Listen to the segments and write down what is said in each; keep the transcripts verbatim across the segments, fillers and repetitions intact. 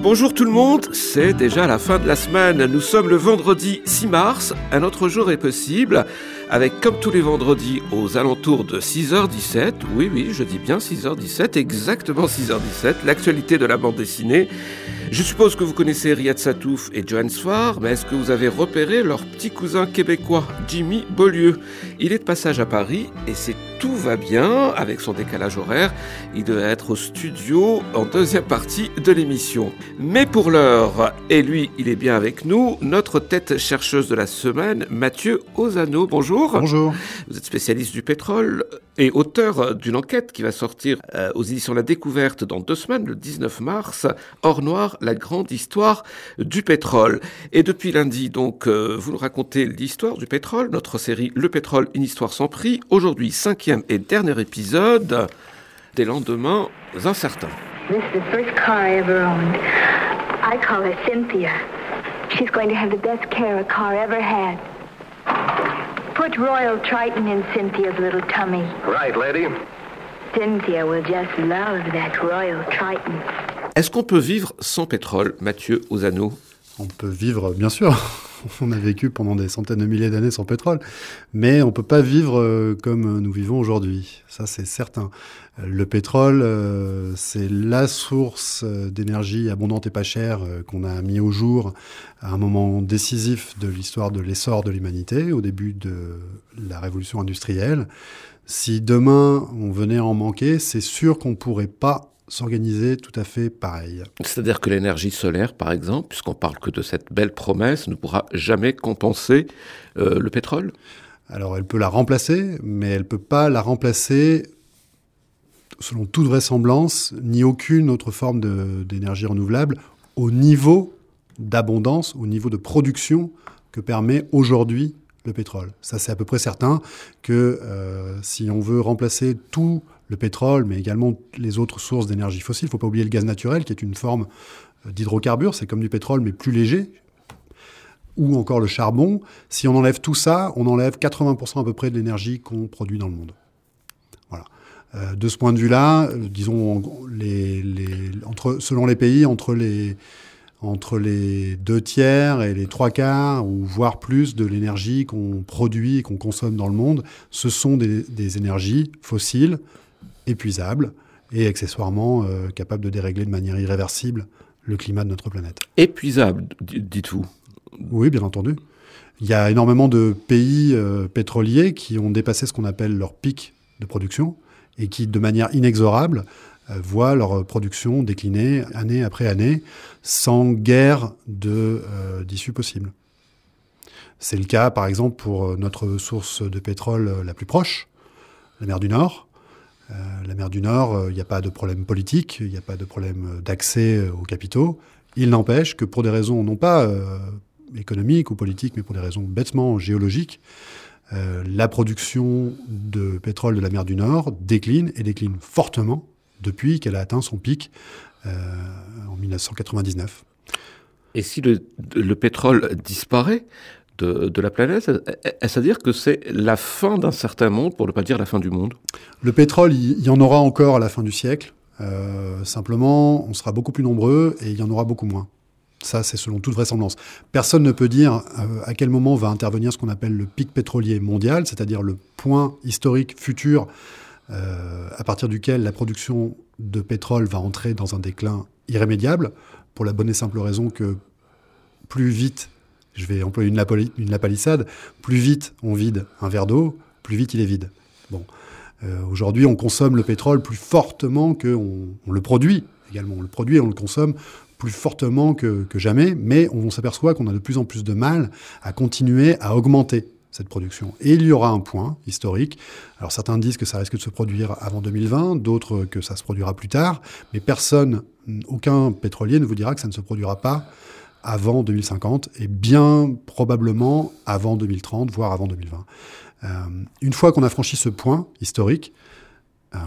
Bonjour tout le monde, c'est déjà la fin de la semaine. Nous sommes le vendredi six mars, un autre jour est possible, avec comme tous les vendredis aux alentours de six heures dix-sept, oui oui je dis bien six heures dix-sept, exactement six heures dix-sept, l'actualité de la bande dessinée. Je suppose que vous connaissez Riyad Satouf et Johan Sfar, mais est-ce que vous avez repéré leur petit cousin québécois, Jimmy Beaulieu? Il est de passage à Paris et c'est tout va bien avec son décalage horaire. Il doit être au studio en deuxième partie de l'émission. Mais pour l'heure, et lui, il est bien avec nous, notre tête chercheuse de la semaine, Mathieu Ozano. Bonjour. Bonjour. Vous êtes spécialiste du pétrole et auteur d'une enquête qui va sortir euh, aux éditions La Découverte dans deux semaines, le dix-neuf mars, Or Noir, la grande histoire du pétrole. Et depuis lundi, donc, euh, vous nous racontez l'histoire du pétrole, notre série Le pétrole, une histoire sans prix. Aujourd'hui, cinquième et dernier épisode, des lendemains incertains. This is the first car I ever owned. I call her Cynthia. She's going to have the best care a car ever had. Put Royal Triton in Cynthia's little tummy. Right, lady. Cynthia will just love that Royal Triton. Est-ce qu'on peut vivre sans pétrole, Mathieu Ozano? On peut vivre, bien sûr. On a vécu pendant des centaines de milliers d'années sans pétrole. Mais on ne peut pas vivre comme nous vivons aujourd'hui. Ça, c'est certain. Le pétrole, euh, c'est la source d'énergie abondante et pas chère euh, qu'on a mis au jour à un moment décisif de l'histoire de l'essor de l'humanité, au début de la révolution industrielle. Si demain, on venait à en manquer, c'est sûr qu'on ne pourrait pas s'organiser tout à fait pareil. C'est-à-dire que l'énergie solaire, par exemple, puisqu'on parle que de cette belle promesse, ne pourra jamais compenser euh, le pétrole? Alors, elle peut la remplacer, mais elle ne peut pas la remplacer, selon toute vraisemblance, ni aucune autre forme de, d'énergie renouvelable, au niveau d'abondance, au niveau de production que permet aujourd'hui le pétrole. Ça, c'est à peu près certain que euh, si on veut remplacer tout le pétrole, mais également les autres sources d'énergie fossile. Il ne faut pas oublier le gaz naturel, qui est une forme d'hydrocarbure. C'est comme du pétrole, mais plus léger. Ou encore le charbon. Si on enlève tout ça, on enlève quatre-vingts pour cent à peu près de l'énergie qu'on produit dans le monde. Voilà. Euh, de ce point de vue-là, euh, disons, les, les, entre, selon les pays, entre les, entre les deux tiers et les trois quarts, ou voire plus, de l'énergie qu'on produit et qu'on consomme dans le monde, ce sont des, des énergies fossiles, épuisables et accessoirement euh, capables de dérégler de manière irréversible le climat de notre planète. Épuisable, dites-vous? Oui, bien entendu. Il y a énormément de pays euh, pétroliers qui ont dépassé ce qu'on appelle leur pic de production et qui, de manière inexorable, euh, voient leur production décliner année après année sans guère de, euh, d'issue possible. C'est le cas, par exemple, pour notre source de pétrole la plus proche, la mer du Nord. Euh, la mer du Nord, il euh, n'y a pas de problème politique, il n'y a pas de problème d'accès aux capitaux. Il n'empêche que pour des raisons non pas euh, économiques ou politiques, mais pour des raisons bêtement géologiques, euh, la production de pétrole de la mer du Nord décline et décline fortement depuis qu'elle a atteint son pic euh, en dix-neuf cent quatre-vingt-dix-neuf. Et si le, le pétrole disparaît de, de la planète, est-ce à dire que c'est la fin d'un certain monde, pour ne pas dire la fin du monde? Le pétrole, il y en aura encore à la fin du siècle. Euh, simplement, on sera beaucoup plus nombreux et il y en aura beaucoup moins. Ça, c'est selon toute vraisemblance. Personne ne peut dire euh, à quel moment va intervenir ce qu'on appelle le pic pétrolier mondial, c'est-à-dire le point historique futur euh, à partir duquel la production de pétrole va entrer dans un déclin irrémédiable, pour la bonne et simple raison que plus vite, je vais employer une, lapali- une lapalissade, plus vite on vide un verre d'eau, plus vite il est vide. Bon. Euh, aujourd'hui, on consomme le pétrole plus fortement qu'on on le produit également. On le produit et on le consomme plus fortement que, que jamais, mais on s'aperçoit qu'on a de plus en plus de mal à continuer à augmenter cette production. Et il y aura un point historique. Alors certains disent que ça risque de se produire avant deux mille vingt, d'autres que ça se produira plus tard, mais personne, aucun pétrolier ne vous dira que ça ne se produira pas avant deux mille cinquante, et bien probablement avant deux mille trente, voire avant deux mille vingt. Euh, une fois qu'on a franchi ce point historique, euh,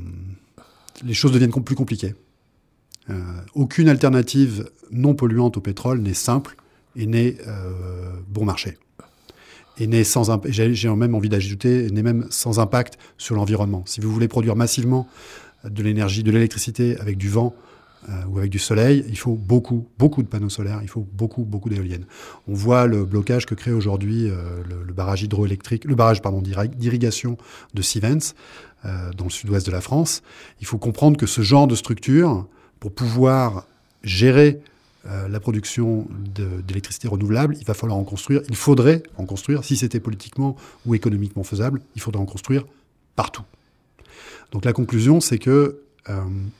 les choses deviennent plus compliquées. Euh, aucune alternative non polluante au pétrole n'est simple et n'est euh, bon marché. Et n'est sans imp- j'ai, j'ai même envie d'ajouter, n'est même sans impact sur l'environnement. Si vous voulez produire massivement de l'énergie, de l'électricité avec du vent euh, ou avec du soleil, il faut beaucoup, beaucoup de panneaux solaires, il faut beaucoup, beaucoup d'éoliennes. On voit le blocage que crée aujourd'hui euh, le, le barrage hydroélectrique, le barrage pardon, d'irrigation de Sivens euh, dans le sud-ouest de la France. Il faut comprendre que ce genre de structure, pour pouvoir gérer euh, la production de, d'électricité renouvelable, il va falloir en construire, il faudrait en construire, si c'était politiquement ou économiquement faisable, il faudrait en construire partout. Donc la conclusion, c'est que, euh,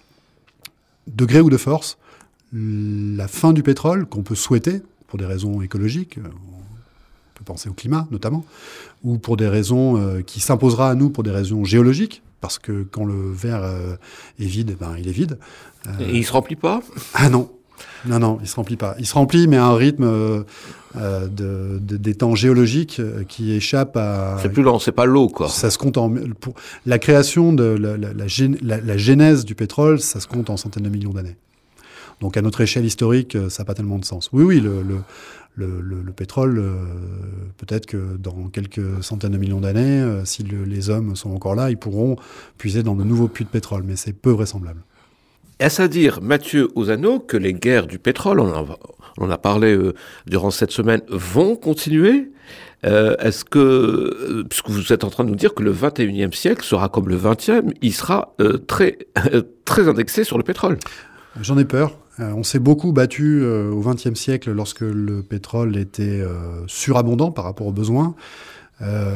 de gré ou de force, la fin du pétrole, qu'on peut souhaiter pour des raisons écologiques, on peut penser au climat notamment, ou pour des raisons euh, qui s'imposera à nous pour des raisons géologiques, parce que quand le verre euh, est vide, ben, il est vide. Euh... Et il ne se remplit pas ? Ah non, non, non, il ne se remplit pas. Il se remplit, mais à un rythme euh, euh, de, de, des temps géologiques euh, qui échappe à... C'est plus lent, c'est pas l'eau, quoi. Ça se compte en... Pour la création de la, la, la, gén... la, la genèse du pétrole, ça se compte en centaines de millions d'années. Donc à notre échelle historique, ça n'a pas tellement de sens. Oui, oui, le... le Le, le, le pétrole, euh, peut-être que dans quelques centaines de millions d'années, euh, si le, les hommes sont encore là, ils pourront puiser dans de nouveaux puits de pétrole, mais c'est peu vraisemblable. Est-ce à dire, Mathieu Ozano, que les guerres du pétrole, on en a, on en a parlé euh, durant cette semaine, vont continuer ? euh, Est-ce que, euh, puisque vous êtes en train de nous dire que le vingt et unième siècle sera comme le vingtième, il sera euh, très, euh, très indexé sur le pétrole ? J'en ai peur. Euh, on s'est beaucoup battu euh, au vingtième siècle lorsque le pétrole était euh, surabondant par rapport aux besoins. Euh,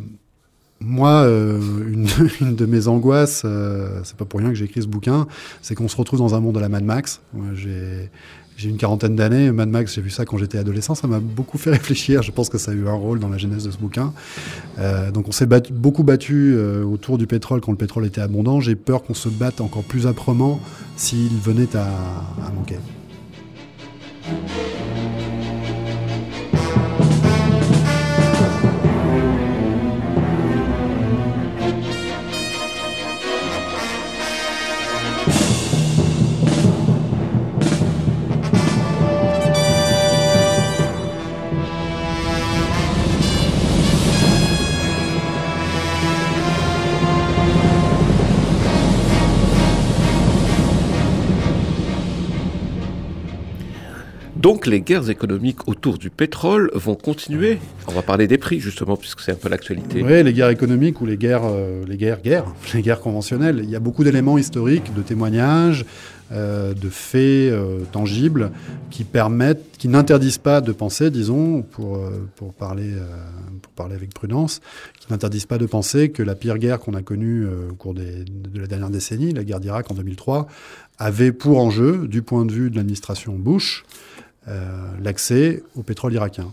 moi, euh, une, une de mes angoisses, euh, c'est pas pour rien que j'ai écrit ce bouquin, c'est qu'on se retrouve dans un monde à la Mad Max. Moi, j'ai, j'ai une quarantaine d'années. Mad Max, j'ai vu ça quand j'étais adolescent. Ça m'a beaucoup fait réfléchir. Je pense que ça a eu un rôle dans la genèse de ce bouquin. Euh, donc on s'est battu, beaucoup battu euh, autour du pétrole quand le pétrole était abondant. J'ai peur qu'on se batte encore plus âprement s'il venait à, à manquer. Donc les guerres économiques autour du pétrole vont continuer. On va parler des prix justement, puisque c'est un peu l'actualité. Oui, les guerres économiques ou les guerres, euh, les guerres, guerres, les guerres conventionnelles. Il y a beaucoup d'éléments historiques, de témoignages, euh, de faits euh, tangibles qui permettent, qui n'interdisent pas de penser, disons, pour euh, pour parler euh, pour parler avec prudence, qui n'interdisent pas de penser que la pire guerre qu'on a connue euh, au cours des, de la dernière décennie, la guerre d'Irak en deux mille trois, avait pour enjeu, du point de vue de l'administration Bush, Euh, l'accès au pétrole irakien.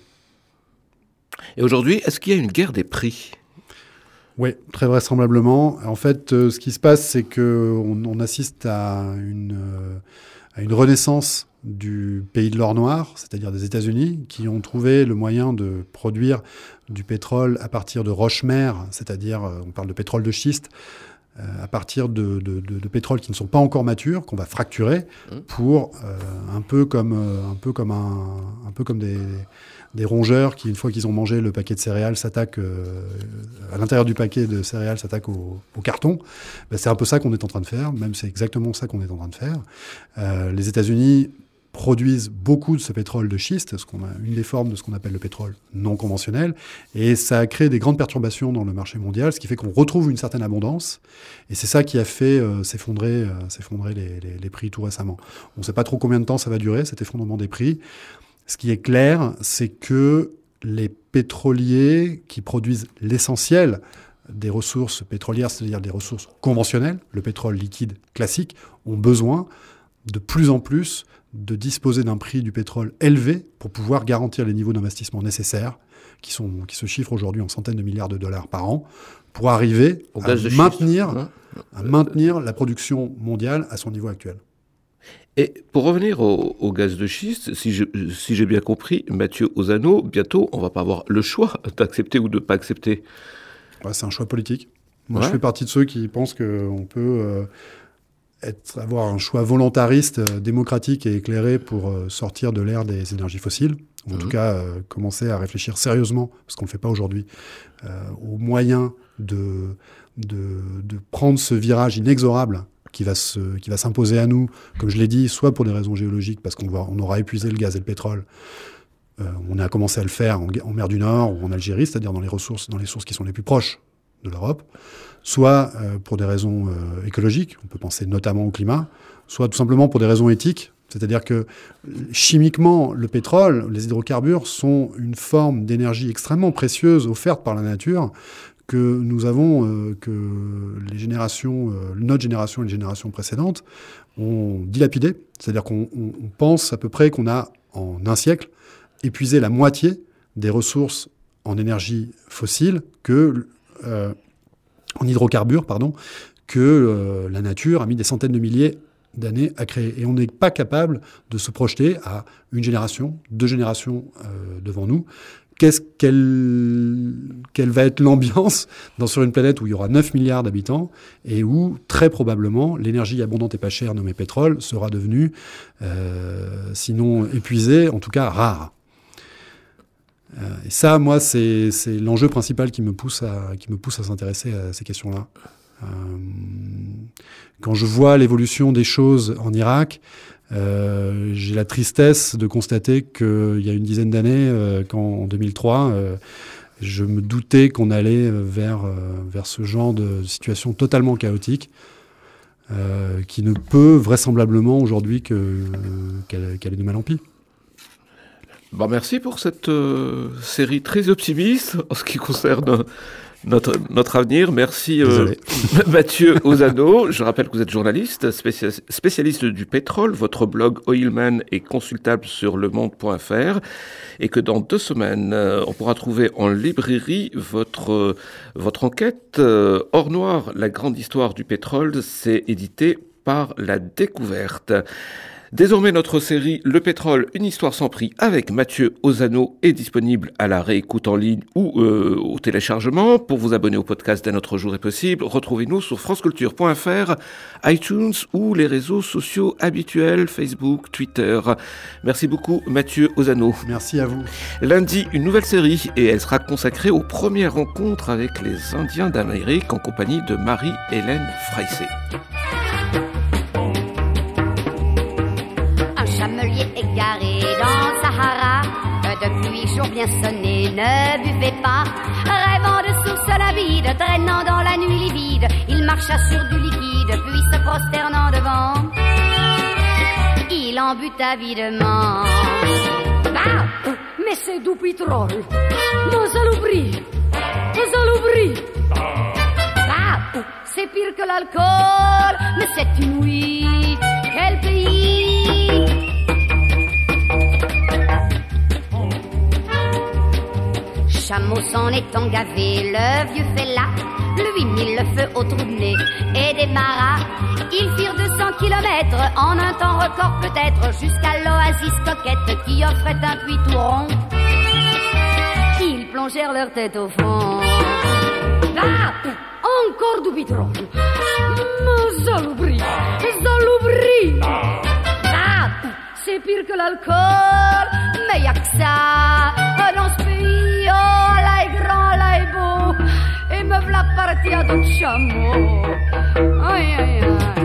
Et aujourd'hui, est-ce qu'il y a une guerre des prix ? Oui, très vraisemblablement. En fait, euh, ce qui se passe, c'est qu'on on assiste à une, euh, à une renaissance du pays de l'or noir, c'est-à-dire des États-Unis, qui ont trouvé le moyen de produire du pétrole à partir de roches-mères, c'est-à-dire, euh, on parle de pétrole de schiste, à partir de, de, de, de pétrole qui ne sont pas encore matures, qu'on va fracturer pour euh, un peu comme euh, un peu comme un, un peu comme des, des rongeurs qui, une fois qu'ils ont mangé le paquet de céréales, s'attaquent euh, à l'intérieur du paquet de céréales, s'attaquent au, au carton. Ben, c'est un peu ça qu'on est en train de faire, même c'est exactement ça qu'on est en train de faire. Euh, les États-Unis produisent beaucoup de ce pétrole de schiste, ce qu'on a, une des formes de ce qu'on appelle le pétrole non conventionnel, et ça a créé des grandes perturbations dans le marché mondial, ce qui fait qu'on retrouve une certaine abondance, et c'est ça qui a fait euh, s'effondrer, euh, s'effondrer les, les, les prix tout récemment. On ne sait pas trop combien de temps ça va durer, cet effondrement des prix. Ce qui est clair, c'est que les pétroliers qui produisent l'essentiel des ressources pétrolières, c'est-à-dire des ressources conventionnelles, le pétrole liquide classique, ont besoin de plus en plus de disposer d'un prix du pétrole élevé pour pouvoir garantir les niveaux d'investissement nécessaires, qui, sont, qui se chiffrent aujourd'hui en centaines de milliards de dollars par an, pour arriver à maintenir, hein à maintenir la production mondiale à son niveau actuel. Et pour revenir au, au gaz de schiste, si, je, si j'ai bien compris, Mathieu Ozano, bientôt, on ne va pas avoir le choix d'accepter ou de ne pas accepter. Ouais, c'est un choix politique. Moi, ouais. je fais partie de ceux qui pensent qu'on peut... Euh, Être, avoir un choix volontariste, euh, démocratique et éclairé pour euh, sortir de l'ère des énergies fossiles, ou en mmh. tout cas euh, commencer à réfléchir sérieusement, parce qu'on ne le fait pas aujourd'hui, euh, aux moyens de, de, de prendre ce virage inexorable qui va se, qui va s'imposer à nous, comme je l'ai dit, soit pour des raisons géologiques, parce qu'on va, on aura épuisé le gaz et le pétrole. Euh, on a commencé à le faire en, en mer du Nord ou en Algérie, c'est-à-dire dans les ressources, dans les sources qui sont les plus proches de l'Europe, soit euh, pour des raisons euh, écologiques, on peut penser notamment au climat, soit tout simplement pour des raisons éthiques, c'est-à-dire que chimiquement, le pétrole, les hydrocarbures sont une forme d'énergie extrêmement précieuse offerte par la nature que nous avons, euh, que les générations, euh, notre génération et les générations précédentes ont dilapidé. C'est-à-dire qu'on on, on pense à peu près qu'on a, en un siècle, épuisé la moitié des ressources en énergie fossile que, euh, en hydrocarbures, pardon, que euh, la nature a mis des centaines de milliers d'années à créer. Et on n'est pas capable de se projeter à une génération, deux générations euh, devant nous. Qu'est-ce, quelle, quelle va être l'ambiance dans, sur une planète où il y aura neuf milliards d'habitants et où, très probablement, l'énergie abondante et pas chère nommée pétrole sera devenue, euh, sinon épuisée, en tout cas rare. Euh, et ça, moi, c'est, c'est l'enjeu principal qui me pousse à, qui me pousse à s'intéresser à ces questions-là. Euh, quand je vois l'évolution des choses en Irak, euh, j'ai la tristesse de constater qu'il y a une dizaine d'années, euh, quand, en deux mille trois, euh, je me doutais qu'on allait vers, euh, vers ce genre de situation totalement chaotique, euh, qui ne peut vraisemblablement aujourd'hui que, euh, qu'elle, qu'elle ait de mal en pis. Bon, merci pour cette euh, série très optimiste en ce qui concerne Notre, notre avenir. Merci euh, Mathieu Ozanno. Je rappelle que vous êtes journaliste, spécialiste du pétrole. Votre blog Oilman est consultable sur le monde point f r et que dans deux semaines, euh, on pourra trouver en librairie votre, euh, votre enquête euh, Or Noir, la grande histoire du pétrole. C'est édité par La Découverte. Désormais, notre série Le pétrole, une histoire sans prix avec Mathieu Ozanno est disponible à la réécoute en ligne ou euh, au téléchargement. Pour vous abonner au podcast d'Un autre jour est possible, retrouvez-nous sur franceculture point f r, iTunes ou les réseaux sociaux habituels, Facebook, Twitter. Merci beaucoup Mathieu Ozanno. Merci à vous. Lundi, une nouvelle série et elle sera consacrée aux premières rencontres avec les Indiens d'Amérique en compagnie de Marie-Hélène Freissé. Chamelier égaré dans Sahara, depuis jour bien sonné, ne buvez pas. Rêvant de sources lavides, traînant dans la nuit livide, il marcha sur du liquide, puis se prosternant devant, il en but avidement. Ah, mais c'est du pétrole, mon saloperie, mon saloperie. Ah, c'est pire que l'alcool, mais c'est inouï, quel pays. Chameau s'en étant gavé, le vieux fait là, lui mit le feu au trou de nez et démarra. Ils firent deux cents kilomètres en un temps record peut-être, jusqu'à l'oasis coquette qui offrait un puits tout rond. Ils plongèrent leur tête au fond. Là, encore du pétrole. Mais saloperie, saloperie. Là, c'est pire que l'alcool, mais y'a que ça dans ce pays. Oh, là est grand, là est beau, et me v'là partie à d'autres chameaux. Aïe, aïe, aïe.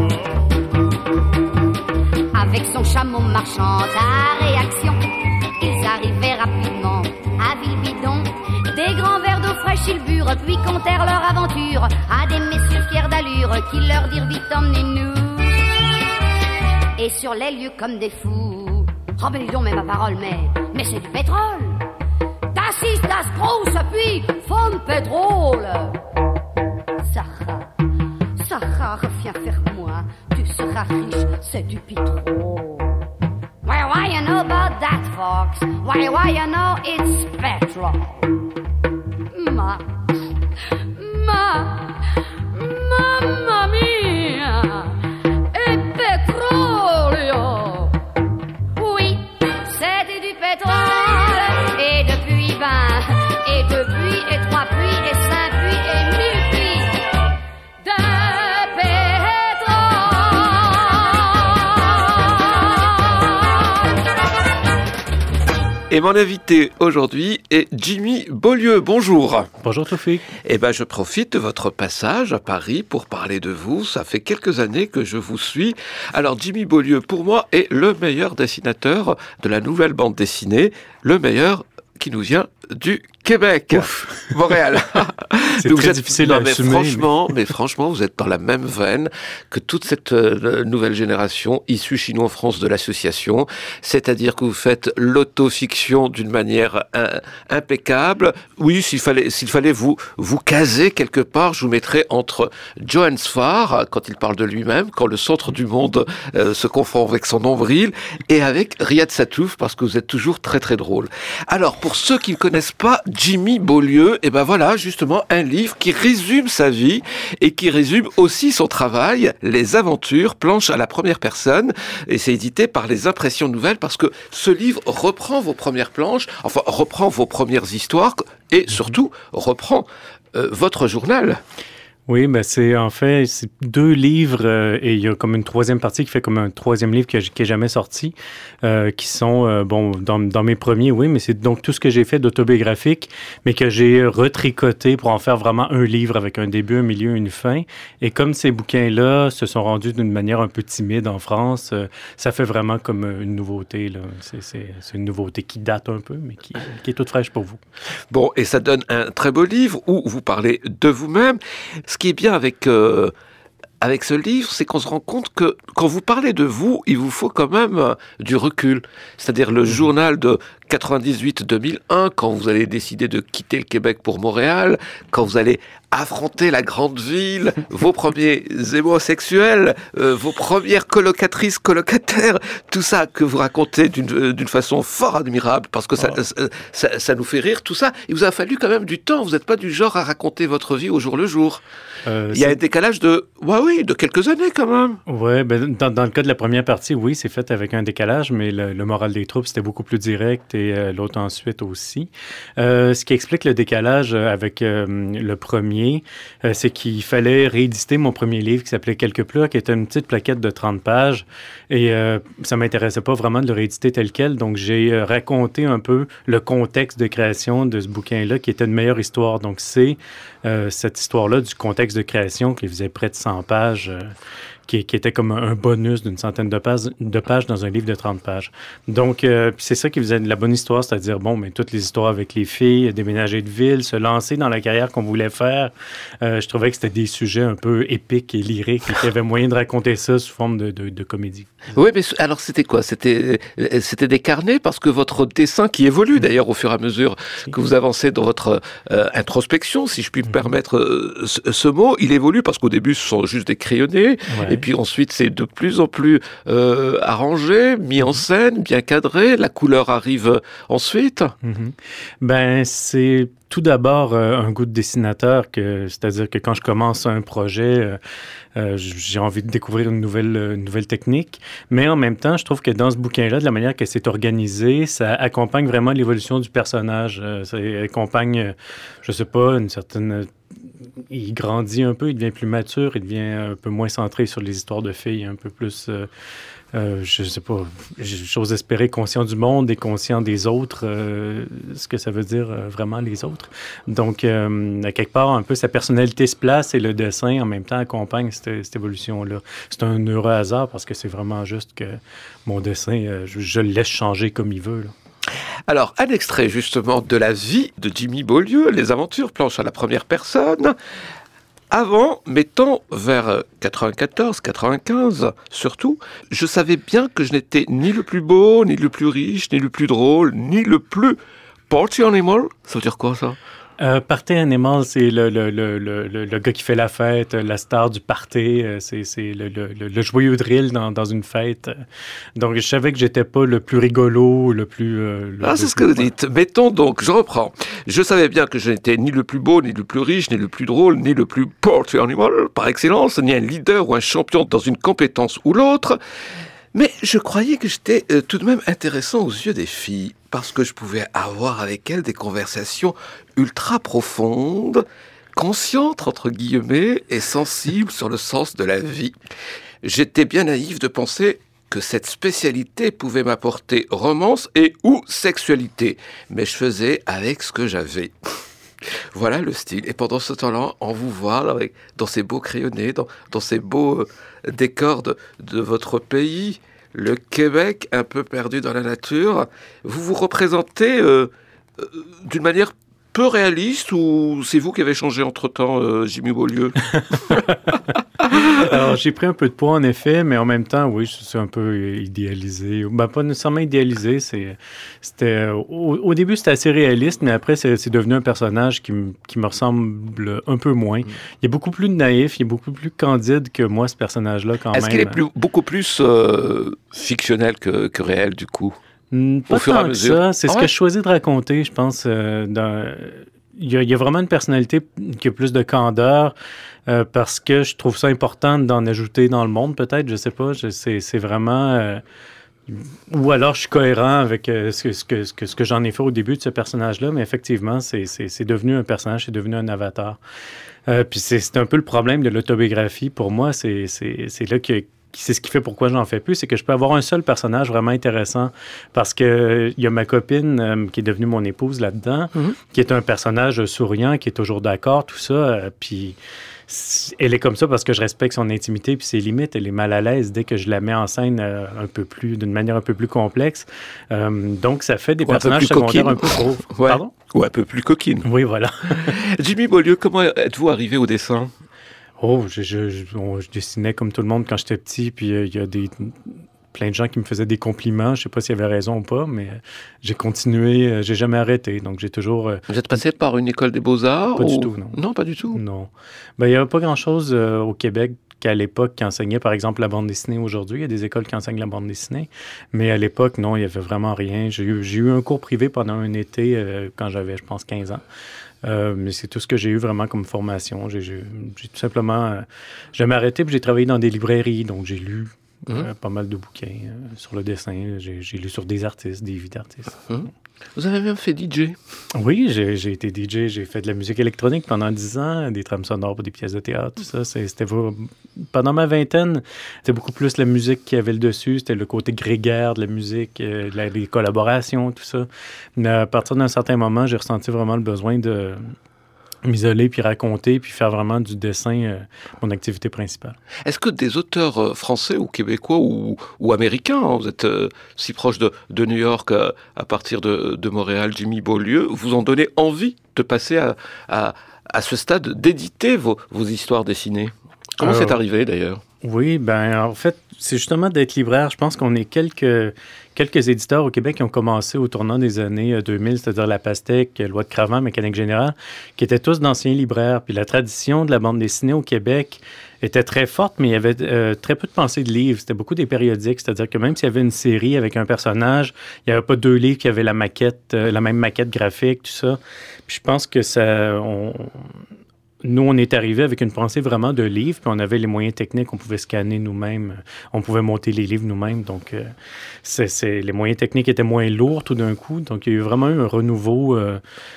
Avec son chameau marchand à réaction, ils arrivaient rapidement à Villebidon. Des grands verres d'eau fraîche ils burent, puis contèrent leur aventure à des messieurs fiers d'allure qui leur dirent vite emmenez-nous. Et sur les lieux comme des fous, oh mais dis donc, mais ma parole, mais, mais c'est du pétrole. Das ist das große puits vom pétrole. Sarah, Sarah, viens vers moi, tu seras riche, c'est du pétrole. Why, why you know about that, Fox? Why, why you know it's petrol? Ma, ma, mamma mia, è petrolio. Oui, c'était du pétrole, et depuis ben, et depuis, et trois puits, et cinq puits, et mille puits de pétrole. Et mon invité aujourd'hui est Jimmy Beaulieu. Bonjour. Bonjour Toufik. Eh ben, je profite de votre passage à Paris pour parler de vous. Ça fait quelques années que je vous suis. Alors, Jimmy Beaulieu, pour moi, est le meilleur dessinateur de la nouvelle bande dessinée. Le meilleur qui nous vient du Québec, Ouf. Montréal. C'est Donc très êtes... difficile non, à mais assumer. Franchement, mais... mais franchement, vous êtes dans la même veine que toute cette euh, nouvelle génération issue chez nous en France de l'association. C'est-à-dire que vous faites l'autofiction d'une manière in- impeccable. Oui, s'il fallait, s'il fallait vous, vous caser quelque part, je vous mettrais entre Johannes Farr, quand il parle de lui-même, quand le centre du monde euh, se confond avec son nombril, et avec Riyad Sattouf, parce que vous êtes toujours très très drôle. Alors, pour ceux qui ne connaissent pas Jimmy Beaulieu, et ben voilà, justement, un livre qui résume sa vie et qui résume aussi son travail, Les Aventures, planche à la première personne, et c'est édité par les Impressions Nouvelles, parce que ce livre reprend vos premières planches, enfin, reprend vos premières histoires, et surtout, reprend euh, votre journal. Oui, ben c'est en fait c'est deux livres euh, et il y a comme une troisième partie qui fait comme un troisième livre qui est jamais sorti, euh, qui sont euh, bon dans, dans mes premiers, oui, mais c'est donc tout ce que j'ai fait d'autobiographique, mais que j'ai retricoté pour en faire vraiment un livre avec un début, un milieu, une fin. Et comme ces bouquins-là se sont rendus d'une manière un peu timide en France, euh, ça fait vraiment comme une nouveauté là. C'est, c'est, c'est une nouveauté qui date un peu, mais qui, qui est toute fraîche pour vous. Bon, et ça donne un très beau livre où vous parlez de vous-même. Ce qui est bien avec, euh, avec ce livre, c'est qu'on se rend compte que quand vous parlez de vous, il vous faut quand même euh, du recul. C'est-à-dire le mmh. journal de quatre-vingt-dix-huit deux mille un, quand vous allez décider de quitter le Québec pour Montréal, quand vous allez affronter la grande ville, vos premiers homosexuels, euh, vos premières colocatrices, colocataires, tout ça que vous racontez d'une, d'une façon fort admirable, parce que ça, oh. ça, ça, ça nous fait rire, tout ça. Il vous a fallu quand même du temps. Vous n'êtes pas du genre à raconter votre vie au jour le jour. Euh, Il y a un décalage de, ouais, oui, de quelques années quand même. Oui, ben, dans, dans le cas de la première partie, oui, c'est fait avec un décalage, mais le, le moral des troupes, c'était beaucoup plus direct et euh, l'autre ensuite aussi. Euh, ce qui explique le décalage avec euh, le premier, Euh, c'est qu'il fallait rééditer mon premier livre qui s'appelait Quelques pleurs, qui était une petite plaquette de trente pages. Et euh, ça ne m'intéressait pas vraiment de le rééditer tel quel. Donc, j'ai euh, raconté un peu le contexte de création de ce bouquin-là, qui était une meilleure histoire. Donc, c'est euh, cette histoire-là du contexte de création qui faisait près de cent pages, euh, qui, qui était comme un bonus d'une centaine de pages, de pages dans un livre de trente pages. Donc, euh, c'est ça qui faisait de la bonne histoire, c'est-à-dire, bon, mais toutes les histoires avec les filles, déménager de ville, se lancer dans la carrière qu'on voulait faire. Euh, je trouvais que c'était des sujets un peu épiques et lyriques et qu'il y avait moyen de raconter ça sous forme de, de, de comédie. Oui, mais alors c'était quoi? C'était, c'était des carnets, parce que votre dessin, qui évolue d'ailleurs au fur et à mesure que vous avancez dans votre euh, introspection, si je puis me mmh. permettre euh, ce, ce mot, il évolue parce qu'au début, ce sont juste des crayonnés, ouais. et puis ensuite, c'est de plus en plus euh, arrangé, mis en scène, bien cadré, la couleur arrive ensuite. Mmh. Ben, c'est tout d'abord euh, un goût de dessinateur, que, c'est-à-dire que quand je commence un projet, euh, euh, j'ai envie de découvrir une nouvelle, une nouvelle technique, mais en même temps, je trouve que dans ce bouquin-là, de la manière que c'est organisé, ça accompagne vraiment l'évolution du personnage. Euh, ça accompagne, je sais pas, une certaine... Il grandit un peu, il devient plus mature, il devient un peu moins centré sur les histoires de filles, un peu plus... Euh, Euh, je sais pas, j'ose espérer conscient du monde et conscient des autres, euh, ce que ça veut dire euh, vraiment les autres. Donc, euh, à quelque part, un peu sa personnalité se place et le dessin en même temps accompagne cette, cette évolution-là. C'est un heureux hasard parce que c'est vraiment juste que mon dessin, euh, je, je le laisse changer comme il veut, là. Alors, un extrait justement de la vie de Jimmy Beaulieu, Les Aventures, planche à la première personne. Avant, mettons vers quatre-vingt-quatorze, quatre-vingt-quinze, surtout, je savais bien que je n'étais ni le plus beau, ni le plus riche, ni le plus drôle, ni le plus party animal. Ça veut dire quoi, ça? Euh, party animal, c'est le, le, le, le, le gars qui fait la fête, la star du party, c'est, c'est le, le, le joyeux drill dans, dans une fête. Donc, je savais que j'étais pas le plus rigolo, le plus... Euh, le, ah, c'est le ce que vous dites. Mettons donc, je reprends. Je savais bien que je n'étais ni le plus beau, ni le plus riche, ni le plus drôle, ni le plus party animal, par excellence, ni un leader ou un champion dans une compétence ou l'autre. Mais je croyais que j'étais euh, tout de même intéressant aux yeux des filles, parce que je pouvais avoir avec elles des conversations ultra profondes, conscientes, entre guillemets, et sensibles sur le sens de la vie. J'étais bien naïf de penser que cette spécialité pouvait m'apporter romance et ou sexualité. Mais je faisais avec ce que j'avais. Voilà le style. Et pendant ce temps-là, on vous voit là, avec, dans ces beaux crayonnés, dans, dans ces beaux euh, décors de, de votre pays, le Québec, un peu perdu dans la nature, vous vous représentez euh, euh, d'une manière peu réaliste ou c'est vous qui avez changé entre-temps, euh, Jimmy Beaulieu? Alors, j'ai pris un peu de poids, en effet, mais en même temps, oui, je suis un peu idéalisé. Ben, pas nécessairement idéalisé. C'est, c'était, au, au début, c'était assez réaliste, mais après, c'est, c'est devenu un personnage qui, m- qui me ressemble un peu moins. Il est beaucoup plus naïf, il est beaucoup plus candide que moi, ce personnage-là, quand Est-ce même. qu'il est plus, beaucoup plus euh, fictionnel que, que réel, du coup? Mm, pas Au fur et à tant que mesure. ça. C'est Ah ce ouais? que je choisis de raconter, je pense. Euh, dans... il, y a, il y a vraiment une personnalité qui a plus de candeur euh, parce que je trouve ça important d'en ajouter dans le monde, peut-être. Je sais pas. Je, c'est, c'est vraiment... Euh... Ou alors je suis cohérent avec euh, ce, que, ce, que, ce, que, ce que j'en ai fait au début de ce personnage-là, mais effectivement, c'est, c'est, c'est devenu un personnage, c'est devenu un avatar. Euh, puis c'est, c'est un peu le problème de l'autobiographie pour moi. C'est, c'est, c'est là que... C'est ce qui fait pourquoi j'en fais plus, c'est que je peux avoir un seul personnage vraiment intéressant parce que euh, il y a ma copine euh, qui est devenue mon épouse là-dedans, mm-hmm. qui est un personnage souriant, qui est toujours d'accord, tout ça. Euh, puis elle est comme ça parce que je respecte son intimité puis ses limites. Elle est mal à l'aise dès que je la mets en scène euh, un peu plus, d'une manière un peu plus complexe. Euh, donc ça fait des Ou personnages secondaires un peu pauvres. Ouais. Pardon? Ou un peu plus coquine. Oui, voilà. Jimmy Beaulieu, comment êtes-vous arrivé au dessin? Oh, je, je, je, on, je dessinais comme tout le monde quand j'étais petit, puis il euh, y a des, plein de gens qui me faisaient des compliments. Je sais pas s'il y avait raison ou pas, mais euh, j'ai continué, euh, j'ai jamais arrêté, donc j'ai toujours... Euh, Vous êtes passé par une école des beaux-arts? Pas ou... du tout, non. Non, pas du tout? Non. Ben, il y avait pas grand-chose euh, au Québec qu'à l'époque qui enseignait, par exemple, la bande dessinée aujourd'hui. Il y a des écoles qui enseignent la bande dessinée, mais à l'époque, non, il y avait vraiment rien. J'ai eu, j'ai eu un cours privé pendant un été euh, quand j'avais, je pense, quinze ans. Euh, mais c'est tout ce que j'ai eu vraiment comme formation. J'ai, j'ai, j'ai tout simplement... Euh, j'ai m'arrêté puis j'ai travaillé dans des librairies, donc j'ai lu mmh. euh, pas mal de bouquins euh, sur le dessin. J'ai, j'ai lu sur des artistes, des vies d'artistes. Mmh. Vous avez même fait D J? Oui, j'ai, j'ai été D J. J'ai fait de la musique électronique pendant dix ans, des trames sonores pour des pièces de théâtre, tout ça. C'est, c'était pendant ma vingtaine, c'était beaucoup plus la musique qui avait le dessus. C'était le côté grégaire de la musique, euh, la, les collaborations, tout ça. Mais à partir d'un certain moment, j'ai ressenti vraiment le besoin de m'isoler, puis raconter, puis faire vraiment du dessin euh, mon activité principale. Est-ce que des auteurs euh, français ou québécois ou, ou américains, hein, vous êtes euh, si proche de, de New York à, à partir de, de Montréal, Jimmy Beaulieu, vous en donnez envie de passer à, à, à ce stade d'éditer vos, vos histoires dessinées? Comment euh, c'est arrivé d'ailleurs? Oui, ben en fait, c'est justement d'être libraire. Je pense qu'on est quelques, quelques éditeurs au Québec qui ont commencé au tournant des années deux mille, c'est-à-dire La Pastèque, Loi de Cravant, Mécanique Générale, qui étaient tous d'anciens libraires. Puis la tradition de la bande dessinée au Québec était très forte, mais il y avait euh, très peu de pensée de livres. C'était beaucoup des périodiques, c'est-à-dire que même s'il y avait une série avec un personnage, il n'y avait pas deux livres qui avaient la maquette, euh, la même maquette graphique, tout ça. Puis je pense que ça... On, Nous, on est arrivé avec une pensée vraiment de livre, puis on avait les moyens techniques, on pouvait scanner nous-mêmes, on pouvait monter les livres nous-mêmes, donc euh, c'est, c'est, les moyens techniques étaient moins lourds tout d'un coup, donc il y a eu vraiment eu un renouveau, euh,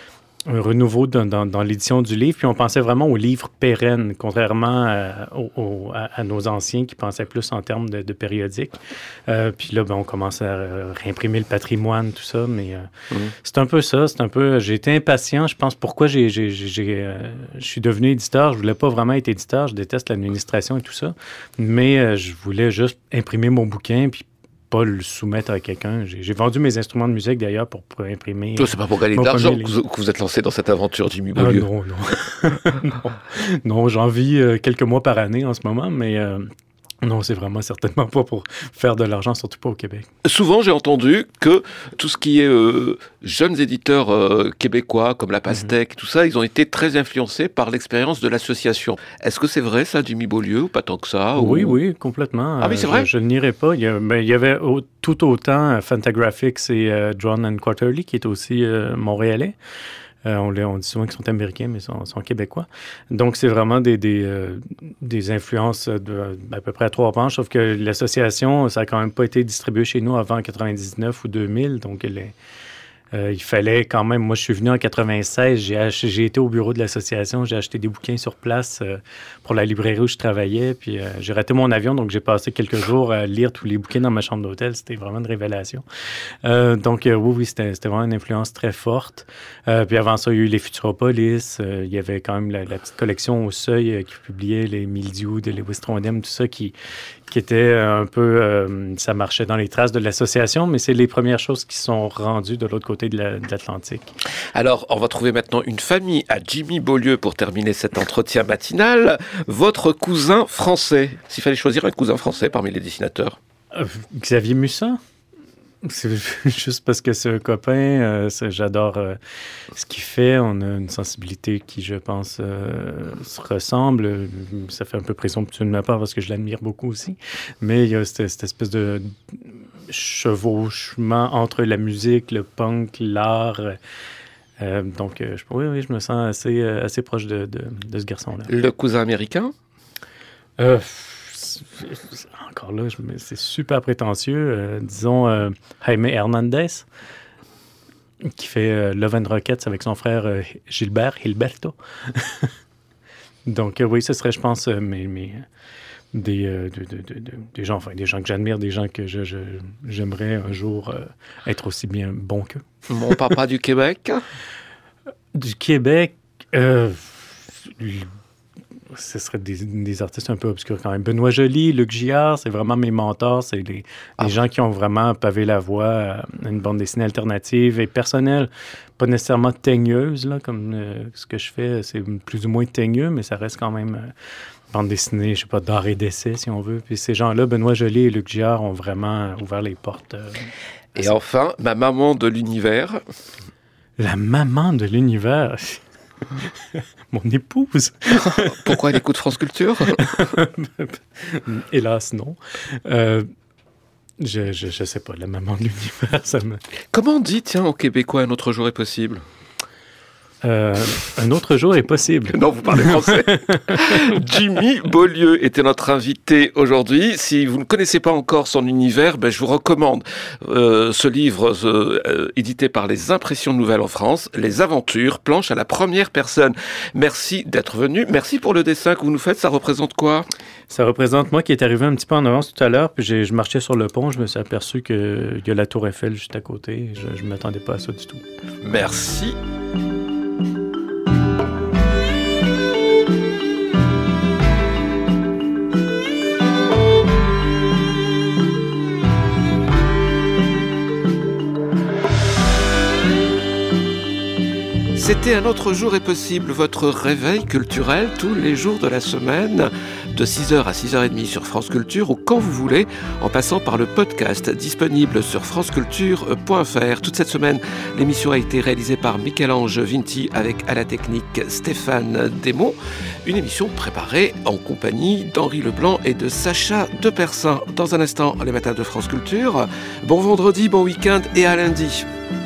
un renouveau dans, dans, dans l'édition du livre, puis on pensait vraiment aux livres pérennes, contrairement à, au, à, à nos anciens qui pensaient plus en termes de, de périodiques. Euh, puis là, ben, on commence à réimprimer le patrimoine, tout ça, mais euh, mmh. c'est un peu ça, c'est un peu... J'ai été impatient, je pense, pourquoi j'ai, j'ai, j'ai, euh, je suis devenu éditeur. Je voulais pas vraiment être éditeur, je déteste l'administration et tout ça, mais euh, je voulais juste imprimer mon bouquin, puis pas le soumettre à quelqu'un. J'ai, j'ai vendu mes instruments de musique, d'ailleurs, pour, pour imprimer... Toi, c'est pas pour gagner de l'argent que vous, que vous êtes lancé dans cette aventure, Jimmy Beaulieu. Ah, non, non. non. Non, j'en vis euh, quelques mois par année en ce moment, mais... Euh, non, c'est vraiment certainement pas pour faire de l'argent, surtout pas au Québec. Souvent, j'ai entendu que tout ce qui est euh, jeunes éditeurs euh, québécois, comme La Pastèque, mm-hmm. tout ça, ils ont été très influencés par l'expérience de l'association. Est-ce que c'est vrai, ça, Jimmy Beaulieu, ou pas tant que ça? Ou... Oui, oui, complètement. Ah oui, c'est euh, vrai? Je, je ne nierai pas. Il y, a, ben, il y avait au, tout autant Fantagraphics et euh, Drawn and Quarterly, qui est aussi euh, montréalais. Euh, on, on dit souvent qu'ils sont américains, mais ils sont, sont québécois. Donc, c'est vraiment des, des, euh, des influences de, à peu près à trois branches, sauf que l'association, ça n'a quand même pas été distribué chez nous avant quatre-vingt-dix-neuf ou deux mille, donc elle est, Euh, il fallait quand même... Moi, je suis venu en quatre-vingt-seize, j'ai, ach- j'ai été au bureau de l'association, j'ai acheté des bouquins sur place euh, pour la librairie où je travaillais, puis euh, j'ai raté mon avion, donc j'ai passé quelques jours à lire tous les bouquins dans ma chambre d'hôtel. C'était vraiment une révélation. Euh, donc, euh, oui, oui, c'était, c'était vraiment une influence très forte. Euh, puis avant ça, il y a eu les Futuropolis. Euh, il y avait quand même la, la petite collection au Seuil euh, qui publiait les Mildiou de Lewis Trondheim, tout ça qui... qui était un peu... Euh, ça marchait dans les traces de l'association, mais c'est les premières choses qui sont rendues de l'autre côté de, la, de l'Atlantique. Alors, on va trouver maintenant une famille à Jimmy Beaulieu pour terminer cet entretien matinal. Votre cousin français. S'il fallait choisir un cousin français parmi les dessinateurs. Euh, Xavier Musat. C'est juste parce que c'est un copain. Euh, c'est, j'adore euh, ce qu'il fait. On a une sensibilité qui, je pense, euh, se ressemble. Ça fait un peu présomptueux de ma part parce que je l'admire beaucoup aussi. Mais il y a cette, cette espèce de chevauchement entre la musique, le punk, l'art. Euh, donc, euh, je, oui, oui, je me sens assez, euh, assez proche de, de, de ce garçon-là. Le cousin américain? Euh, Encore là, je, c'est super prétentieux. Euh, disons euh, Jaime Hernandez, qui fait euh, Love and Rockets avec son frère euh, Gilbert, Gilberto. Donc euh, oui, ce serait, je pense, euh, mes, mes, des, euh, de, de, de, de, des gens, enfin, des gens que j'admire, des gens que je, je, j'aimerais un jour euh, être aussi bien bon qu'eux. Mon papa du Québec? Du Québec, euh, ce serait des, des artistes un peu obscurs quand même. Benoît Joly, Luc Giard, c'est vraiment mes mentors. C'est les, les ah. gens qui ont vraiment pavé la voie à une bande dessinée alternative et personnelle. Pas nécessairement teigneuse, là, comme euh, ce que je fais, c'est plus ou moins teigneux, mais ça reste quand même euh, bande dessinée, je sais pas, d'art et d'essai, si on veut. Puis ces gens-là, Benoît Joly et Luc Giard, ont vraiment ouvert les portes. Euh, et enfin, ma maman de l'univers. La maman de l'univers. Mon épouse. Pourquoi elle écoute France Culture? Hélas, non. Euh, je, je, je sais pas, la maman de l'univers, ça me... Comment on dit, tiens, aux Québécois, un autre jour est possible? Euh, un autre jour est possible. Non, vous parlez français. Jimmy Beaulieu était notre invité aujourd'hui. Si vous ne connaissez pas encore son univers, ben, je vous recommande euh, ce livre euh, édité par les Impressions Nouvelles en France, Les Aventures, planche à la première personne. Merci d'être venu. Merci pour le dessin que vous nous faites. Ça représente quoi? Ça représente moi qui est arrivé un petit peu en avance tout à l'heure, puis j'ai, je marchais sur le pont, je me suis aperçu qu'il y a la Tour Eiffel juste à côté. Je ne m'attendais pas à ça du tout. Merci. C'était Un autre jour est possible, votre réveil culturel tous les jours de la semaine, de six heures à six heures trente sur France Culture ou quand vous voulez, en passant par le podcast disponible sur franceculture point f r. Toute cette semaine, l'émission a été réalisée par Michel-Ange Vinti avec à la technique Stéphane Desmond. Une émission préparée en compagnie d'Henri Leblanc et de Sacha Depersin. Dans un instant, les matins de France Culture. Bon vendredi, bon week-end et à lundi.